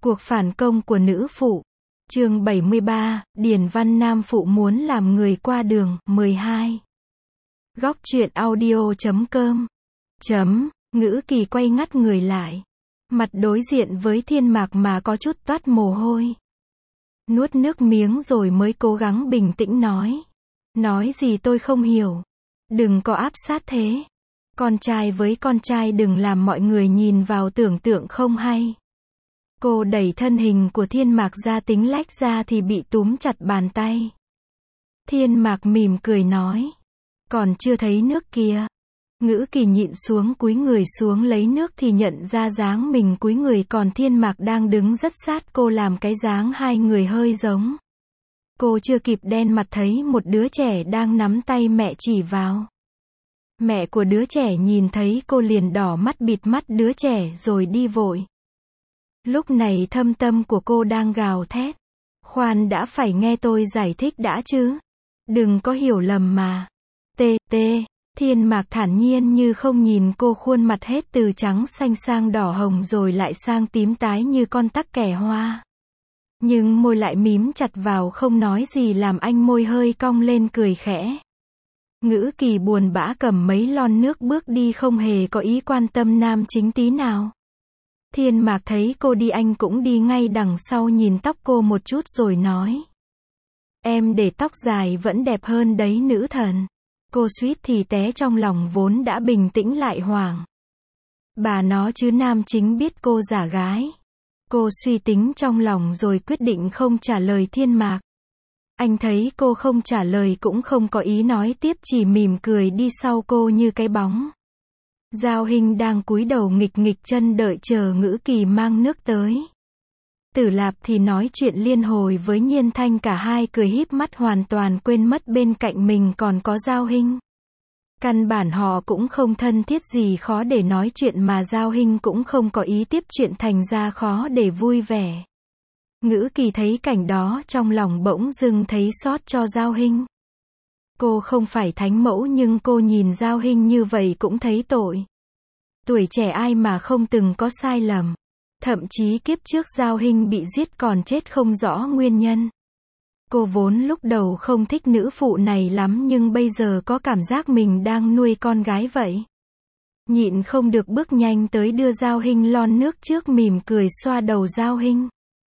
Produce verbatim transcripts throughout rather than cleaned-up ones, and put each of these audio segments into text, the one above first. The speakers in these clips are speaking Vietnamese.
Cuộc phản công của nữ phụ. Chương bảy mươi ba, Điền Văn Nam phụ muốn làm người qua đường, mười hai. Góc truyện audio chấm com. Chấm, Ngữ Kỳ quay ngắt người lại. Mặt đối diện với Thiên Mạc mà có chút toát mồ hôi. Nuốt nước miếng rồi mới cố gắng bình tĩnh nói. Nói gì tôi không hiểu. Đừng có áp sát thế. Con trai với con trai đừng làm mọi người nhìn vào tưởng tượng không hay. Cô đẩy thân hình của Thiên Mạc ra tính lách ra thì bị túm chặt bàn tay. Thiên Mạc mỉm cười nói. Còn chưa thấy nước kia. Ngữ Kỳ nhịn xuống cúi người xuống lấy nước thì nhận ra dáng mình cúi người còn Thiên Mạc đang đứng rất sát cô làm cái dáng hai người hơi giống. Cô chưa kịp đen mặt thấy một đứa trẻ đang nắm tay mẹ chỉ vào. Mẹ của đứa trẻ nhìn thấy cô liền đỏ mắt bịt mắt đứa trẻ rồi đi vội. Lúc này thâm tâm của cô đang gào thét. Khoan đã phải nghe tôi giải thích đã chứ. Đừng có hiểu lầm mà. Tê tê. Thiên Mạc thản nhiên như không nhìn cô khuôn mặt hết từ trắng xanh sang đỏ hồng rồi lại sang tím tái như con tắc kè hoa. Nhưng môi lại mím chặt vào không nói gì làm anh môi hơi cong lên cười khẽ. Ngữ Kỳ buồn bã cầm mấy lon nước bước đi không hề có ý quan tâm nam chính tí nào. Thiên Mạc thấy cô đi anh cũng đi ngay đằng sau nhìn tóc cô một chút rồi nói. Em để tóc dài vẫn đẹp hơn đấy nữ thần. Cô suýt thì té trong lòng vốn đã bình tĩnh lại hoảng. Bà nó chứ nam chính biết cô giả gái. Cô suy tính trong lòng rồi quyết định không trả lời Thiên Mạc. Anh thấy cô không trả lời cũng không có ý nói tiếp chỉ mỉm cười đi sau cô như cái bóng. Giao Hinh đang cúi đầu nghịch nghịch chân đợi chờ Ngữ Kỳ mang nước tới. Tử Lạp thì nói chuyện liên hồi với Nhiên Thanh cả hai cười híp mắt hoàn toàn quên mất bên cạnh mình còn có Giao Hinh. Căn bản họ cũng không thân thiết gì khó để nói chuyện mà Giao Hinh cũng không có ý tiếp chuyện thành ra khó để vui vẻ. Ngữ Kỳ thấy cảnh đó trong lòng bỗng dưng thấy xót cho Giao Hinh. Cô không phải thánh mẫu nhưng cô nhìn Giao Hinh như vậy cũng thấy tội. Tuổi trẻ ai mà không từng có sai lầm. Thậm chí kiếp trước Giao Hinh bị giết còn chết không rõ nguyên nhân. Cô vốn lúc đầu không thích nữ phụ này lắm nhưng bây giờ có cảm giác mình đang nuôi con gái vậy. Nhịn không được bước nhanh tới đưa Giao Hinh lon nước trước mỉm cười xoa đầu Giao Hinh.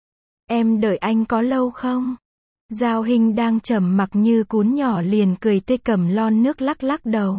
Em đợi anh có lâu không? Giao Hinh đang trầm mặc như cún nhỏ liền cười tươi cầm lon nước lắc lắc đầu.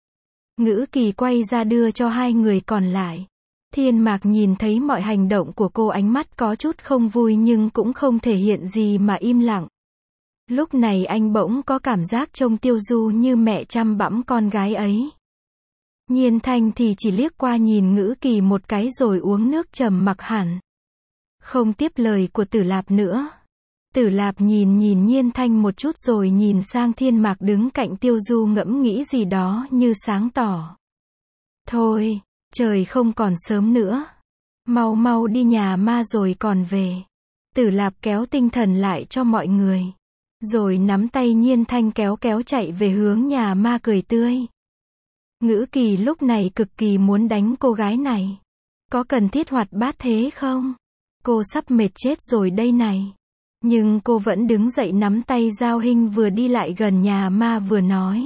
Ngữ Kỳ quay ra đưa cho hai người còn lại. Thiên Mạc nhìn thấy mọi hành động của cô ánh mắt có chút không vui nhưng cũng không thể hiện gì mà im lặng. Lúc này anh bỗng có cảm giác trông Tiêu Du như mẹ chăm bẵm con gái ấy. Nhiên Thanh thì chỉ liếc qua nhìn Ngữ Kỳ một cái rồi uống nước trầm mặc hẳn. Không tiếp lời của Tử Lạp nữa. Tử Lạp nhìn nhìn Nhiên Thanh một chút rồi nhìn sang Thiên Mạc đứng cạnh Tiêu Du ngẫm nghĩ gì đó như sáng tỏ. Thôi, trời không còn sớm nữa. Mau mau đi nhà ma rồi còn về. Tử Lạp kéo tinh thần lại cho mọi người. Rồi nắm tay Nhiên Thanh kéo kéo chạy về hướng nhà ma cười tươi. Ngữ Kỳ lúc này cực kỳ muốn đánh cô gái này. Có cần thiết hoạt bát thế không? Cô sắp mệt chết rồi đây này. Nhưng cô vẫn đứng dậy nắm tay Giao Hinh vừa đi lại gần nhà ma vừa nói.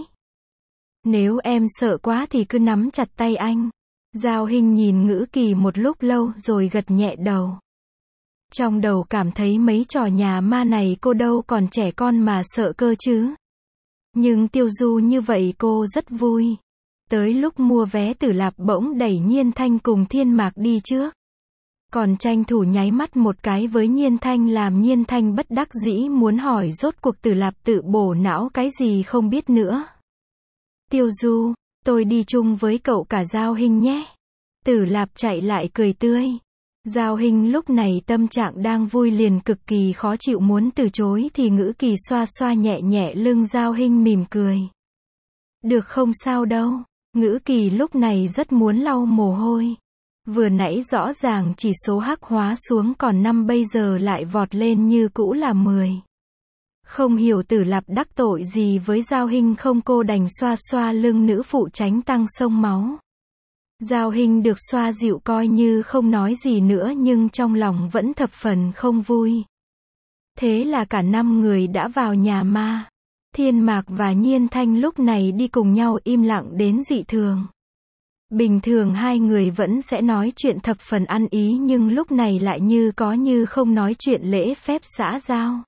Nếu em sợ quá thì cứ nắm chặt tay anh. Giao Hinh nhìn Ngữ Kỳ một lúc lâu rồi gật nhẹ đầu. Trong đầu cảm thấy mấy trò nhà ma này cô đâu còn trẻ con mà sợ cơ chứ. Nhưng Tiêu Du như vậy cô rất vui. Tới lúc mua vé Tử Lạp bỗng đẩy Nhiên Thanh cùng Thiên Mạc đi trước. Còn tranh thủ nháy mắt một cái với Nhiên Thanh làm Nhiên Thanh bất đắc dĩ muốn hỏi rốt cuộc Tử Lạp tự bổ não cái gì không biết nữa. Tiêu Du, tôi đi chung với cậu cả Giao Hinh nhé. Tử Lạp chạy lại cười tươi. Giao Hinh lúc này tâm trạng đang vui liền cực kỳ khó chịu muốn từ chối thì Ngữ Kỳ xoa xoa nhẹ nhẹ lưng Giao Hinh mỉm cười. Được không sao đâu. Ngữ Kỳ lúc này rất muốn lau mồ hôi. Vừa nãy rõ ràng chỉ số hắc hóa xuống còn năm bây giờ lại vọt lên như cũ là mười. Không hiểu Tử Lạp đắc tội gì với Giao Hinh không cô đành xoa xoa lưng nữ phụ tránh tăng sông máu. Giao Hinh được xoa dịu coi như không nói gì nữa nhưng trong lòng vẫn thập phần không vui. Thế là cả năm người đã vào nhà ma. Thiên Mạc và Nhiên Thanh lúc này đi cùng nhau im lặng đến dị thường. Bình thường hai người vẫn sẽ nói chuyện thập phần ăn ý nhưng lúc này lại như có như không nói chuyện lễ phép xã giao.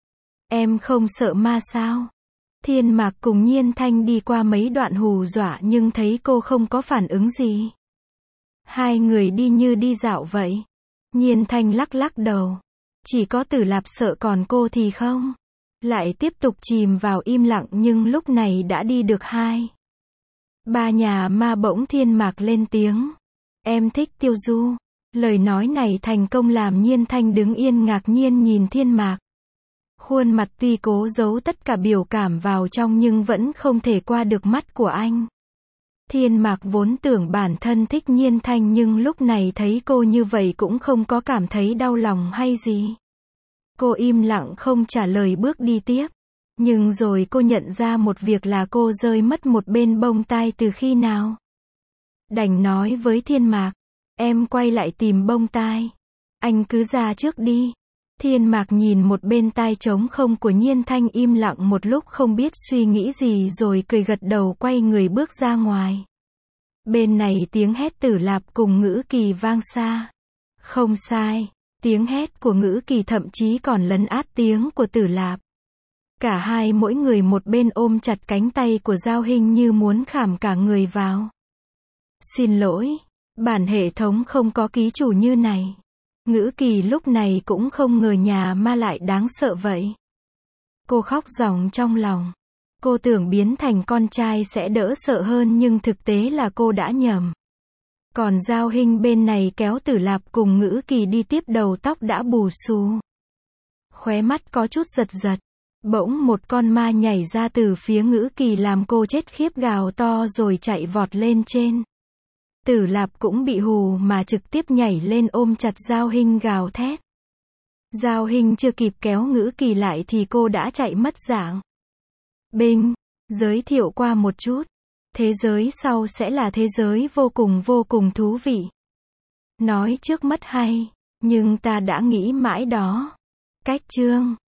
Em không sợ ma sao? Thiên Mạc cùng Nhiên Thanh đi qua mấy đoạn hù dọa nhưng thấy cô không có phản ứng gì. Hai người đi như đi dạo vậy. Nhiên Thanh lắc lắc đầu. Chỉ có Tử Lạp sợ còn cô thì không. Lại tiếp tục chìm vào im lặng nhưng lúc này đã đi được hai. Ba nhà ma bỗng Thiên Mạc lên tiếng. Em thích Tiêu Du. Lời nói này thành công làm Nhiên Thanh đứng yên ngạc nhiên nhìn Thiên Mạc. Khuôn mặt tuy cố giấu tất cả biểu cảm vào trong nhưng vẫn không thể qua được mắt của anh. Thiên Mạc vốn tưởng bản thân thích Nhiên Thanh nhưng lúc này thấy cô như vậy cũng không có cảm thấy đau lòng hay gì. Cô im lặng không trả lời bước đi tiếp. Nhưng rồi cô nhận ra một việc là cô rơi mất một bên bông tai từ khi nào. Đành nói với Thiên Mạc. Em quay lại tìm bông tai. Anh cứ ra trước đi. Thiên Mạc nhìn một bên tai trống không của Nhiên Thanh im lặng một lúc không biết suy nghĩ gì rồi cười gật đầu quay người bước ra ngoài. Bên này tiếng hét Tử Lạp cùng Ngữ Kỳ vang xa. Không sai, tiếng hét của Ngữ Kỳ thậm chí còn lấn át tiếng của Tử Lạp. Cả hai mỗi người một bên ôm chặt cánh tay của Giao Hinh như muốn khảm cả người vào. Xin lỗi, bản hệ thống không có ký chủ như này. Ngữ Kỳ lúc này cũng không ngờ nhà ma lại đáng sợ vậy. Cô khóc ròng trong lòng. Cô tưởng biến thành con trai sẽ đỡ sợ hơn nhưng thực tế là cô đã nhầm. Còn Giao Hinh bên này kéo Tử Lạp cùng Ngữ Kỳ đi tiếp đầu tóc đã bù xù. Khóe mắt có chút giật giật. Bỗng một con ma nhảy ra từ phía Ngữ Kỳ làm cô chết khiếp gào to rồi chạy vọt lên trên. Tử Lạp cũng bị hù mà trực tiếp nhảy lên ôm chặt Giao Hinh gào thét. Giao Hinh chưa kịp kéo Ngữ Kỳ lại thì cô đã chạy mất dạng. Binh, giới thiệu qua một chút. Thế giới sau sẽ là thế giới vô cùng vô cùng thú vị. Nói trước mất hay, nhưng ta đã nghĩ mãi đó. Cách chương